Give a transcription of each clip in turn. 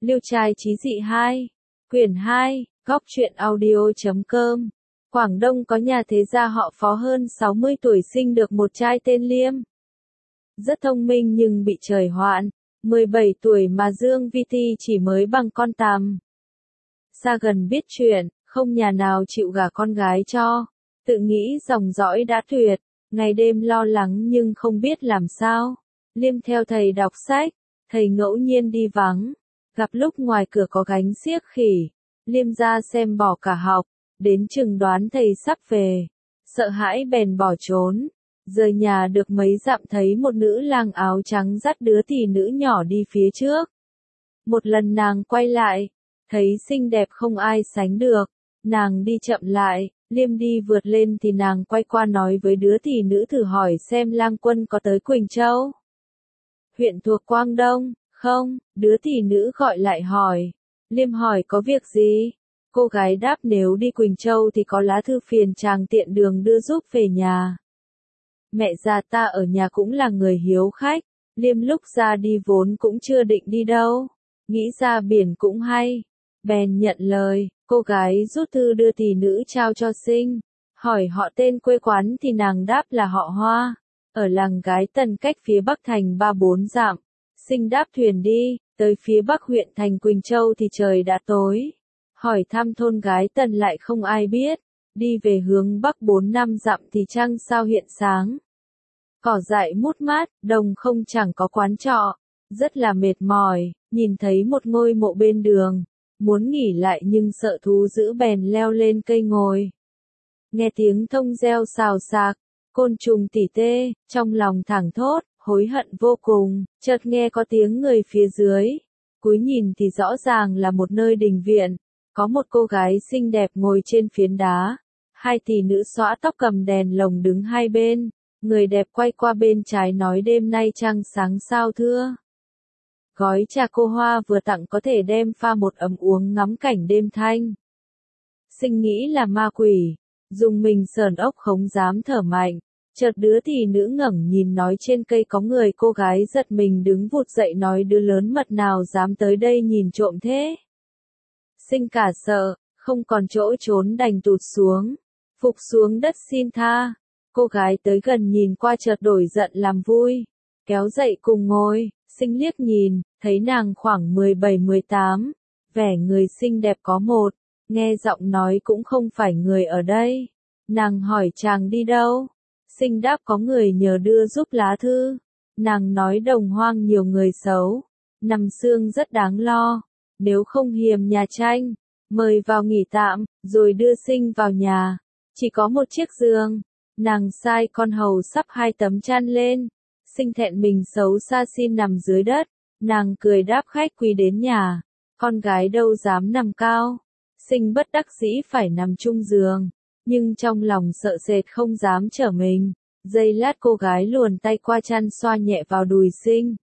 Liêu trai chí dị 2, quyển 2, góc truyện audio.com. Quảng Đông có nhà thế gia họ Phó hơn 60 tuổi sinh được một trai tên Liêm. Rất thông minh nhưng bị trời hoạn, 17 tuổi mà Dương Vi Ti chỉ mới bằng con tằm. Xa gần biết chuyện, không nhà nào chịu gả con gái cho, tự nghĩ dòng dõi đã tuyệt, ngày đêm lo lắng nhưng không biết làm sao. Liêm theo thầy đọc sách, thầy ngẫu nhiên đi vắng, gặp lúc ngoài cửa có gánh xiếc khỉ, Liêm ra xem bỏ cả học, đến chừng đoán thầy sắp về, sợ hãi bèn bỏ trốn. Rời nhà được mấy dặm thấy một nữ lang áo trắng dắt đứa tỷ nữ nhỏ đi phía trước. Một lần nàng quay lại, thấy xinh đẹp không ai sánh được, nàng đi chậm lại, Liêm đi vượt lên thì nàng quay qua nói với đứa tỷ nữ thử hỏi xem lang quân có tới Quỳnh Châu, huyện thuộc Quang Đông, không, đứa tỷ nữ gọi lại hỏi. Liêm hỏi có việc gì? Cô gái đáp nếu đi Quỳnh Châu thì có lá thư phiền chàng tiện đường đưa giúp về nhà. Mẹ già ta ở nhà cũng là người hiếu khách, Liêm lúc ra đi vốn cũng chưa định đi đâu, nghĩ ra biển cũng hay, bèn nhận lời, cô gái rút thư đưa tỷ nữ trao cho Sinh, hỏi họ tên quê quán thì nàng đáp là họ Hoa, ở làng Gái Tần cách phía bắc thành 3-4 dặm. Sinh đáp thuyền đi, tới phía bắc huyện thành Quỳnh Châu thì trời đã tối, hỏi thăm thôn Gái Tần lại không ai biết. Đi về hướng bắc 4-5 dặm thì trăng sao hiện sáng. Cỏ dại mút mát, đồng không chẳng có quán trọ. Rất là mệt mỏi, nhìn thấy một ngôi mộ bên đường. Muốn nghỉ lại nhưng sợ thú dữ bèn leo lên cây ngồi. Nghe tiếng thông reo xào xạc, côn trùng tỉ tê, trong lòng thảng thốt, hối hận vô cùng. Chợt nghe có tiếng người phía dưới. Cúi nhìn thì rõ ràng là một nơi đình viện. Có một cô gái xinh đẹp ngồi trên phiến đá. Hai tỷ nữ xõa tóc cầm đèn lồng đứng hai bên. Người đẹp quay qua bên trái nói đêm nay trăng sáng sao thưa. Gói trà cô Hoa vừa tặng có thể đem pha một ấm uống ngắm cảnh đêm thanh. Sinh nghĩ là ma quỷ. Dùng mình sờn ốc không dám thở mạnh. Chợt đứa tỷ nữ ngẩng nhìn nói trên cây có người, cô gái giật mình đứng vụt dậy nói đứa lớn mật nào dám tới đây nhìn trộm thế. Sinh cả sợ, không còn chỗ trốn đành tụt xuống, phục xuống đất xin tha. Cô gái tới gần nhìn qua chợt đổi giận làm vui, kéo dậy cùng ngồi. Sinh liếc nhìn, thấy nàng khoảng 17-18, vẻ người xinh đẹp có một, nghe giọng nói cũng không phải người ở đây. Nàng hỏi chàng đi đâu? Sinh đáp có người nhờ đưa giúp lá thư. Nàng nói đồng hoang nhiều người xấu, nằm xương rất đáng lo. Nếu không hiềm nhà tranh, mời vào nghỉ tạm, rồi đưa Sinh vào nhà. Chỉ có một chiếc giường, nàng sai con hầu sắp 2 tấm chăn lên. Sinh thẹn mình xấu xa xin nằm dưới đất, nàng cười đáp khách quý đến nhà, con gái đâu dám nằm cao. Sinh bất đắc dĩ phải nằm chung giường, nhưng trong lòng sợ sệt không dám trở mình. Giây lát cô gái luồn tay qua chăn xoa nhẹ vào đùi Sinh.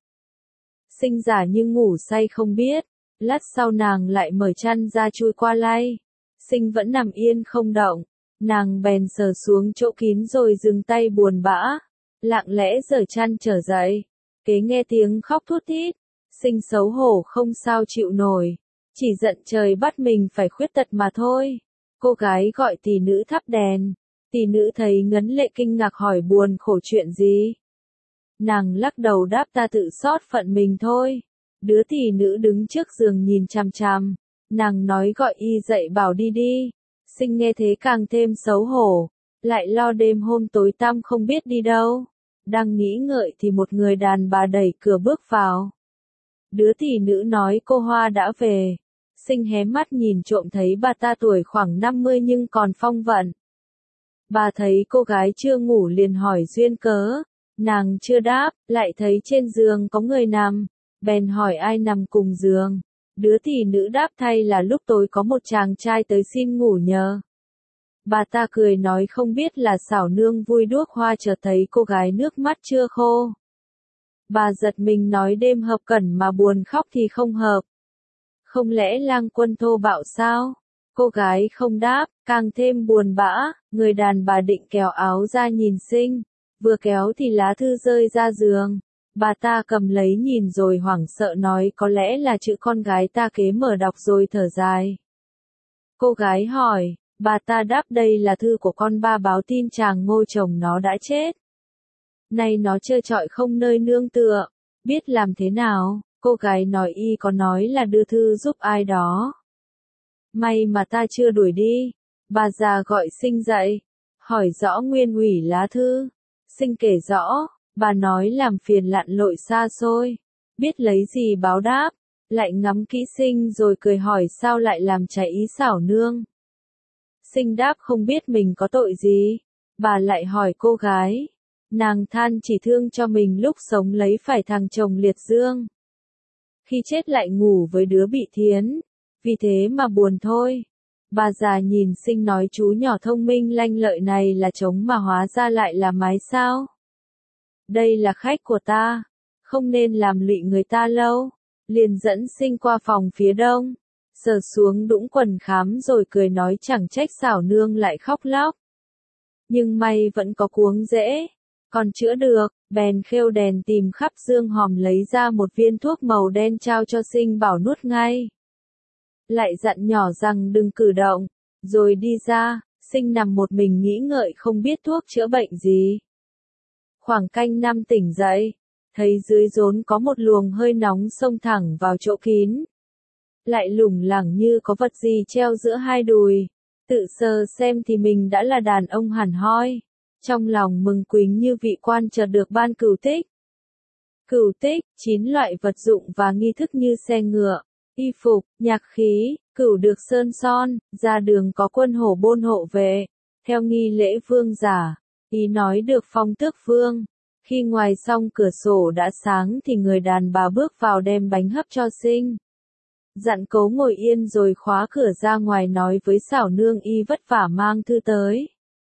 Sinh giả như ngủ say không biết. Lát sau nàng lại mở chăn ra chui qua lay. Sinh vẫn nằm yên không động. Nàng bèn sờ xuống chỗ kín rồi dừng tay buồn bã. Lặng lẽ giở chăn trở dậy. Kế nghe tiếng khóc thút thít. Sinh xấu hổ không sao chịu nổi. Chỉ giận trời bắt mình phải khuyết tật mà thôi. Cô gái gọi tỷ nữ thắp đèn. Tỷ nữ thấy ngấn lệ kinh ngạc hỏi buồn khổ chuyện gì. Nàng lắc đầu đáp ta tự xót phận mình thôi. Đứa tỷ nữ đứng trước giường nhìn chằm chằm, nàng nói gọi y dậy bảo đi đi. Sinh nghe thế càng thêm xấu hổ, lại lo đêm hôm tối tăm không biết đi đâu. Đang nghĩ ngợi thì một người đàn bà đẩy cửa bước vào. Đứa tỷ nữ nói cô Hoa đã về. Sinh hé mắt nhìn trộm thấy bà ta tuổi khoảng 50 nhưng còn phong vận. Bà thấy cô gái chưa ngủ liền hỏi duyên cớ. Nàng chưa đáp, lại thấy trên giường có người nằm. Bèn hỏi ai nằm cùng giường. Đứa tỷ nữ đáp thay là lúc tối có một chàng trai tới xin ngủ nhờ. Bà ta cười nói không biết là xảo nương vui đuốc hoa chợt thấy cô gái nước mắt chưa khô. Bà giật mình nói đêm hợp cẩn mà buồn khóc thì không hợp. Không lẽ lang quân thô bạo sao? Cô gái không đáp, càng thêm buồn bã. Người đàn bà định kéo áo ra nhìn Sinh. Vừa kéo thì lá thư rơi ra giường. Bà ta cầm lấy nhìn rồi hoảng sợ nói có lẽ là chữ con gái ta kế mở đọc rồi thở dài. Cô gái hỏi, bà ta đáp đây là thư của con ba báo tin chàng Ngô chồng nó đã chết. Nay nó trơ trọi không nơi nương tựa, biết làm thế nào, cô gái nói y có nói là đưa thư giúp ai đó. May mà ta chưa đuổi đi, bà già gọi Sinh dậy, hỏi rõ nguyên ủy lá thư. Sinh kể rõ, bà nói làm phiền lặn lội xa xôi, biết lấy gì báo đáp, lại ngắm kỹ Sinh rồi cười hỏi sao lại làm trái ý xảo nương. Sinh đáp không biết mình có tội gì, bà lại hỏi cô gái, nàng than chỉ thương cho mình lúc sống lấy phải thằng chồng liệt dương. Khi chết lại ngủ với đứa bị thiến, vì thế mà buồn thôi. Bà già nhìn Sinh nói chú nhỏ thông minh lanh lợi này là trống mà hóa ra lại là mái sao. Đây là khách của ta, không nên làm lụy người ta lâu. Liền dẫn Sinh qua phòng phía đông, sờ xuống đũng quần khám rồi cười nói chẳng trách xảo nương lại khóc lóc. Nhưng may vẫn có cuống rễ, còn chữa được, bèn khêu đèn tìm khắp dương hòm lấy ra một viên thuốc màu đen trao cho Sinh bảo nuốt ngay. Lại dặn nhỏ rằng đừng cử động, rồi đi ra, Sinh nằm một mình nghĩ ngợi không biết thuốc chữa bệnh gì. Khoảng canh năm tỉnh dậy, thấy dưới rốn có một luồng hơi nóng xông thẳng vào chỗ kín. Lại lủng lẳng như có vật gì treo giữa hai đùi, tự sờ xem thì mình đã là đàn ông hẳn hoi. Trong lòng mừng quính như vị quan chợt được ban cửu tích. Cửu tích, 9 loại vật dụng và nghi thức như xe ngựa, y phục, nhạc khí, cửu được sơn son, ra đường có quân hổ bôn hộ vệ, theo nghi lễ vương giả, ý nói được phong tước vương. Khi ngoài xong cửa sổ đã sáng thì người đàn bà bước vào đem bánh hấp cho Sinh. Dặn Cấu ngồi yên rồi khóa cửa ra ngoài nói với xảo nương y vất vả mang thư tới.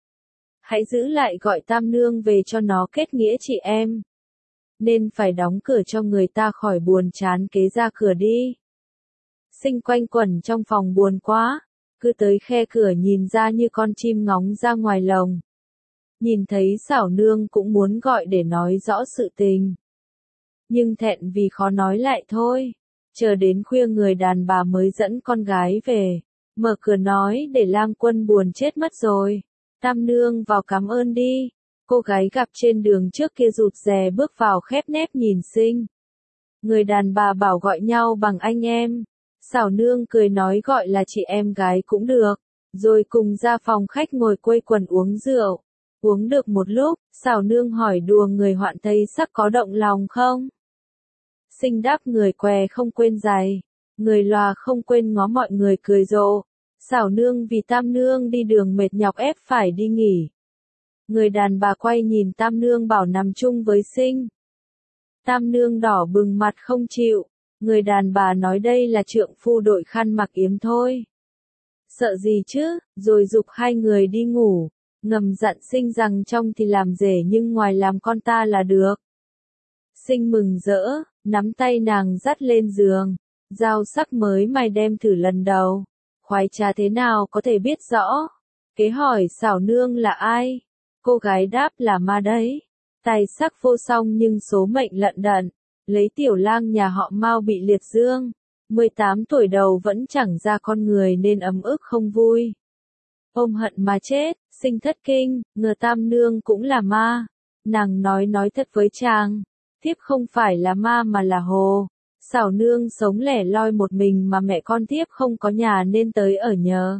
Hãy giữ lại gọi Tam nương về cho nó kết nghĩa chị em. Nên phải đóng cửa cho người ta khỏi buồn chán kế ra cửa đi. Sinh quanh quẩn trong phòng buồn quá, cứ tới khe cửa nhìn ra như con chim ngóng ra ngoài lồng. Nhìn thấy xảo nương cũng muốn gọi để nói rõ sự tình. Nhưng thẹn vì khó nói lại thôi. Chờ đến khuya người đàn bà mới dẫn con gái về. Mở cửa nói để lang quân buồn chết mất rồi. Tam nương vào cảm ơn đi. Cô gái gặp trên đường trước kia rụt rè bước vào khép nép nhìn Sinh. Người đàn bà bảo gọi nhau bằng anh em. Xảo nương cười nói gọi là chị em gái cũng được. Rồi cùng ra phòng khách ngồi quây quần uống rượu. Uống được một lúc, xảo nương hỏi đùa người hoạn Tây sắc có động lòng không? Sinh đáp người què không quên giày, người lòa không quên ngó mọi người cười rộ. Xảo nương vì Tam nương đi đường mệt nhọc ép phải đi nghỉ. Người đàn bà quay nhìn Tam nương bảo nằm chung với Sinh. Tam nương đỏ bừng mặt không chịu, người đàn bà nói đây là trượng phu đội khăn mặc yếm thôi. Sợ gì chứ, rồi giục hai người đi ngủ. Ngầm dặn Sinh rằng trong thì làm rể nhưng ngoài làm con ta là được. Sinh mừng rỡ, nắm tay nàng dắt lên giường. Dao sắc mới mày đem thử lần đầu. Khoái trà thế nào có thể biết rõ. Kế hỏi xảo nương là ai? Cô gái đáp là ma đấy. Tài sắc vô song nhưng số mệnh lận đận. Lấy tiểu lang nhà họ Mao bị liệt dương. 18 tuổi đầu vẫn chẳng ra con người nên ấm ức không vui. Ôm hận mà chết, Sinh thất kinh, ngờ Tam nương cũng là ma. Nàng nói thật với chàng, thiếp không phải là ma mà là hồ. Xảo nương sống lẻ loi một mình mà mẹ con thiếp không có nhà nên tới ở nhờ.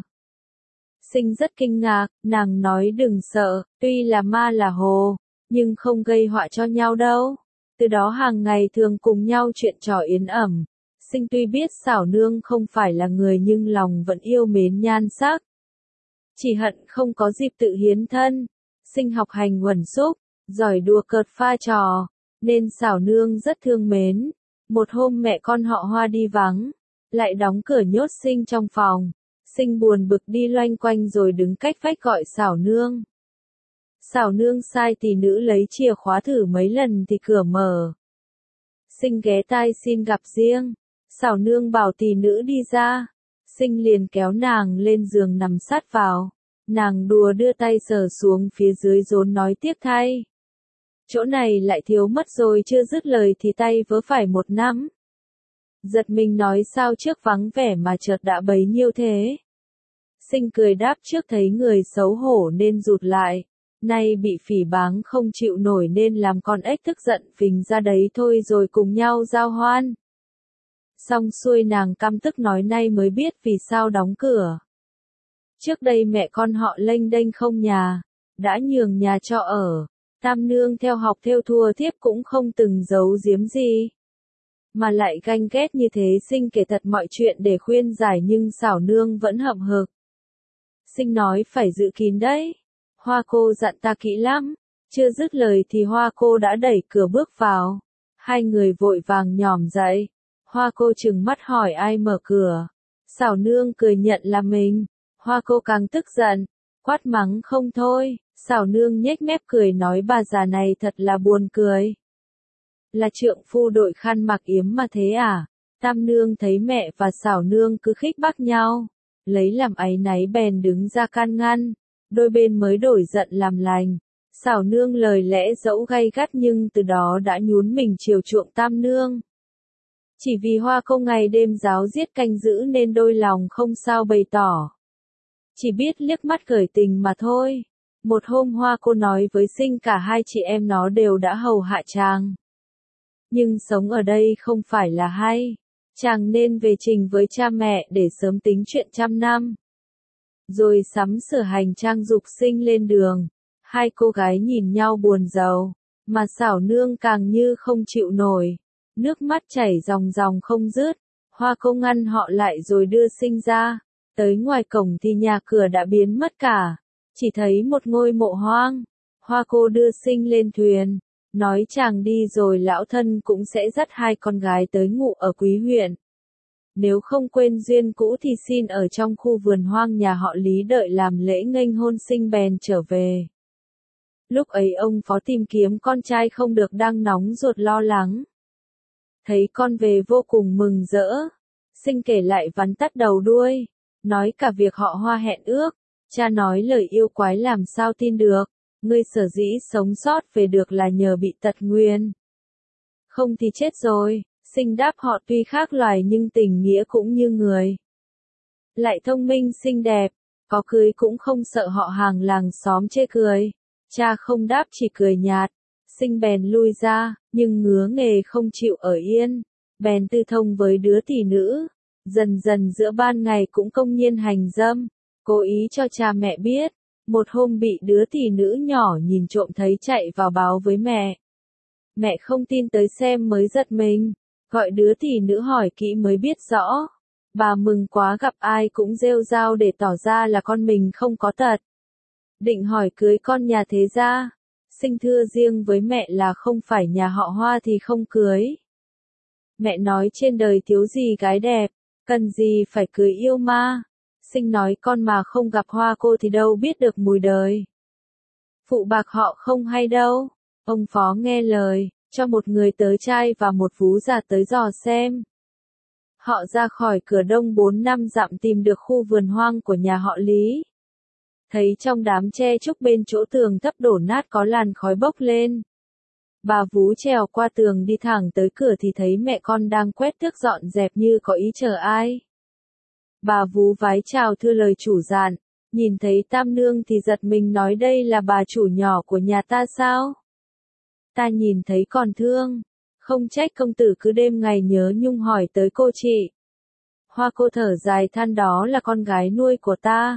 Sinh rất kinh ngạc, nàng nói đừng sợ, tuy là ma là hồ, nhưng không gây họa cho nhau đâu. Từ đó hàng ngày thường cùng nhau chuyện trò yến ẩm. Sinh tuy biết xảo nương không phải là người nhưng lòng vẫn yêu mến nhan sắc. Chỉ hận không có dịp tự hiến thân. Sinh học hành uẩn xúc, giỏi đùa cợt pha trò, nên xảo nương rất thương mến. Một hôm mẹ con họ Hoa đi vắng, lại đóng cửa nhốt Sinh trong phòng. Sinh buồn bực đi loanh quanh rồi đứng cách vách gọi xảo nương. Xảo nương sai tỷ nữ lấy chìa khóa thử mấy lần thì cửa mở. Sinh ghé tai xin gặp riêng. Xảo nương bảo tỷ nữ đi ra. Sinh liền kéo nàng lên giường nằm sát vào. Nàng đùa đưa tay sờ xuống phía dưới rốn nói tiếc thay. Chỗ này lại thiếu mất rồi, chưa dứt lời thì tay vớ phải một nắm. Giật mình nói sao trước vắng vẻ mà chợt đã bấy nhiêu thế. Sinh cười đáp trước thấy người xấu hổ nên rụt lại. Nay bị phỉ báng không chịu nổi nên làm con ếch tức giận phình ra đấy thôi rồi cùng nhau giao hoan. Xong xuôi nàng căm tức nói nay mới biết vì sao đóng cửa. Trước đây mẹ con họ lênh đênh không nhà, đã nhường nhà cho ở. Tam nương theo học theo thua thiếp cũng không từng giấu giếm gì. Mà lại ganh ghét như thế Sinh kể thật mọi chuyện để khuyên giải nhưng xảo nương vẫn hậm hực. Sinh nói phải giữ kín đấy. Hoa cô dặn ta kỹ lắm. Chưa dứt lời thì hoa cô đã đẩy cửa bước vào. Hai người vội vàng nhòm dậy. Hoa cô trừng mắt hỏi ai mở cửa. Xảo nương cười nhận là mình. Hoa cô càng tức giận. Quát mắng không thôi. Xảo nương nhếch mép cười nói bà già này thật là buồn cười. Là trượng phu đội khăn mặc yếm mà thế à? Tam nương thấy mẹ và xảo nương cứ khích bác nhau. Lấy làm áy náy bèn đứng ra can ngăn. Đôi bên mới đổi giận làm lành. Xảo nương lời lẽ dẫu gay gắt nhưng từ đó đã nhún mình chiều chuộng tam nương. Chỉ vì hoa cô ngày đêm giáo giết canh giữ nên đôi lòng không sao bày tỏ. Chỉ biết liếc mắt cởi tình mà thôi. Một hôm hoa cô nói với Sinh cả hai chị em nó đều đã hầu hạ chàng. Nhưng sống ở đây không phải là hay. Chàng nên về trình với cha mẹ để sớm tính chuyện trăm năm. Rồi sắm sửa hành trang dục Sinh lên đường. Hai cô gái nhìn nhau buồn rầu. Mà xảo nương càng như không chịu nổi. Nước mắt chảy ròng ròng không dứt. Hoa cô ngăn họ lại rồi đưa Sinh ra. Tới ngoài cổng thì nhà cửa đã biến mất cả. Chỉ thấy một ngôi mộ hoang. Hoa cô đưa Sinh lên thuyền. Nói chàng đi rồi lão thân cũng sẽ dắt hai con gái tới ngụ ở Quý huyện. Nếu không quên duyên cũ thì xin ở trong khu vườn hoang nhà họ Lý đợi làm lễ nghênh hôn Sinh bèn trở về. Lúc ấy ông phó tìm kiếm con trai không được đang nóng ruột lo lắng. Thấy con về vô cùng mừng rỡ. Sinh kể lại vắn tắt đầu đuôi. Nói cả việc họ Hoa hẹn ước. Cha nói lời yêu quái làm sao tin được. Ngươi sở dĩ sống sót về được là nhờ bị tật nguyền. Không thì chết rồi. Sinh đáp họ tuy khác loài nhưng tình nghĩa cũng như người. Lại thông minh xinh đẹp. Có cưới cũng không sợ họ hàng làng xóm chê cười. Cha không đáp chỉ cười nhạt. Sinh bèn lui ra. Nhưng ngứa nghề không chịu ở yên. Bèn tư thông với đứa tỷ nữ. Dần dần giữa ban ngày cũng công nhiên hành dâm. Cố ý cho cha mẹ biết. Một hôm bị đứa tỷ nữ nhỏ nhìn trộm thấy chạy vào báo với mẹ. Mẹ không tin tới xem mới giật mình. Gọi đứa tỷ nữ hỏi kỹ mới biết rõ. Bà mừng quá gặp ai cũng rêu rao để tỏ ra là con mình không có tật. Định hỏi cưới con nhà thế gia. Sinh thưa riêng với mẹ là không phải nhà họ Hoa thì không cưới. Mẹ nói trên đời thiếu gì gái đẹp, cần gì phải cưới yêu ma. Sinh nói con mà không gặp Hoa cô thì đâu biết được mùi đời. Phụ bạc họ không hay đâu. Ông phó nghe lời, cho một người tới trai và một vú già tới dò xem. Họ ra khỏi cửa đông 4 năm dặm tìm được khu vườn hoang của nhà họ Lý. Thấy trong đám tre trúc bên chỗ tường thấp đổ nát có làn khói bốc lên. Bà vú trèo qua tường đi thẳng tới cửa thì thấy mẹ con đang quét tước dọn dẹp như có ý chờ ai. Bà vú vái chào thưa lời chủ dạn, nhìn thấy tam nương thì giật mình nói đây là bà chủ nhỏ của nhà ta sao? Ta nhìn thấy còn thương, không trách công tử cứ đêm ngày nhớ nhung hỏi tới cô chị. Hoa cô thở dài than đó là con gái nuôi của ta.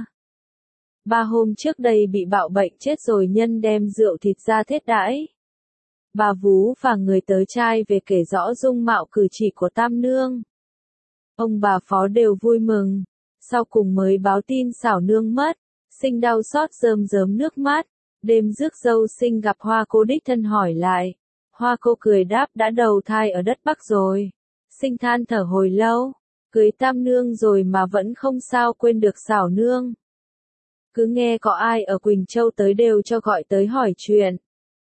3 hôm trước đây bị bạo bệnh chết rồi nhân đem rượu thịt ra thết đãi. Bà vú và người tới trai về kể rõ dung mạo cử chỉ của tam nương. Ông bà phó đều vui mừng, sau cùng mới báo tin xảo nương mất, Sinh đau xót rơm rớm nước mắt, đêm rước dâu Sinh gặp Hoa cô đích thân hỏi lại. Hoa cô cười đáp đã đầu thai ở đất Bắc rồi. Sinh than thở hồi lâu, cưới tam nương rồi mà vẫn không sao quên được xảo nương. Cứ nghe có ai ở Quỳnh Châu tới đều cho gọi tới hỏi chuyện.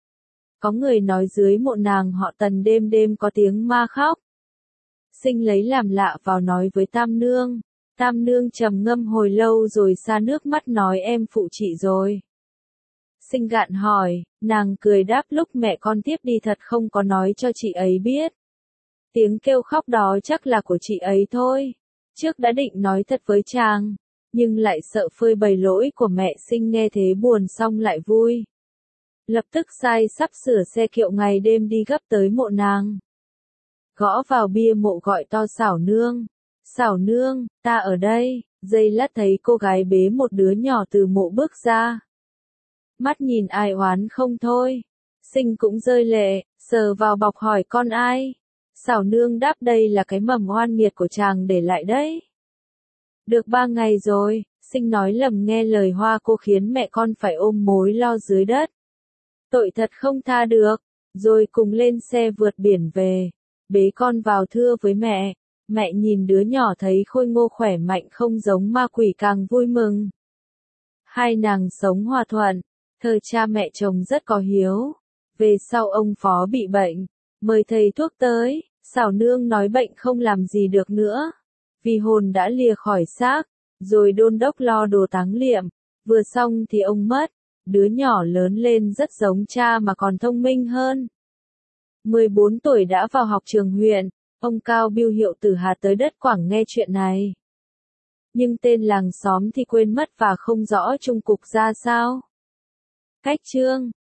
Có người nói dưới mộ nàng họ Tần đêm đêm có tiếng ma khóc. Sinh lấy làm lạ vào nói với tam nương. Tam nương trầm ngâm hồi lâu rồi xa nước mắt nói em phụ chị rồi. Sinh gạn hỏi, nàng cười đáp lúc mẹ con tiếp đi thật không có nói cho chị ấy biết. Tiếng kêu khóc đó chắc là của chị ấy thôi. Trước đã định nói thật với chàng, nhưng lại sợ phơi bày lỗi của mẹ Sinh nghe thế buồn xong lại vui. Lập tức sai sắp sửa xe kiệu ngày đêm đi gấp tới mộ nàng. Gõ vào bia mộ gọi to Xảo nương. Xảo nương, ta ở đây. Giây lát thấy cô gái bế một đứa nhỏ từ mộ bước ra. Mắt nhìn ai oán không thôi. Sinh cũng rơi lệ, sờ vào bọc hỏi con ai. Xảo nương đáp đây là cái mầm oan nghiệt của chàng để lại đấy. Được 3 ngày rồi, Sinh nói lầm nghe lời Hoa cô khiến mẹ con phải ôm mối lo dưới đất. Tội thật không tha được, rồi cùng lên xe vượt biển về. Bế con vào thưa với mẹ. Mẹ nhìn đứa nhỏ thấy khôi ngô khỏe mạnh không giống ma quỷ càng vui mừng. Hai nàng sống hòa thuận, thời cha mẹ chồng rất có hiếu. Về sau ông Phó bị bệnh, mời thầy thuốc tới, Xảo nương nói bệnh không làm gì được nữa. Vì hồn đã lìa khỏi xác, rồi đôn đốc lo đồ táng liệm. Vừa xong thì ông mất, đứa nhỏ lớn lên rất giống cha mà còn thông minh hơn. 14 tuổi đã vào học trường huyện. Ông Cao Biêu hiệu từ Hà tới đất Quảng nghe chuyện này. Nhưng tên làng xóm thì quên mất và không rõ chung cục ra sao. Cách chương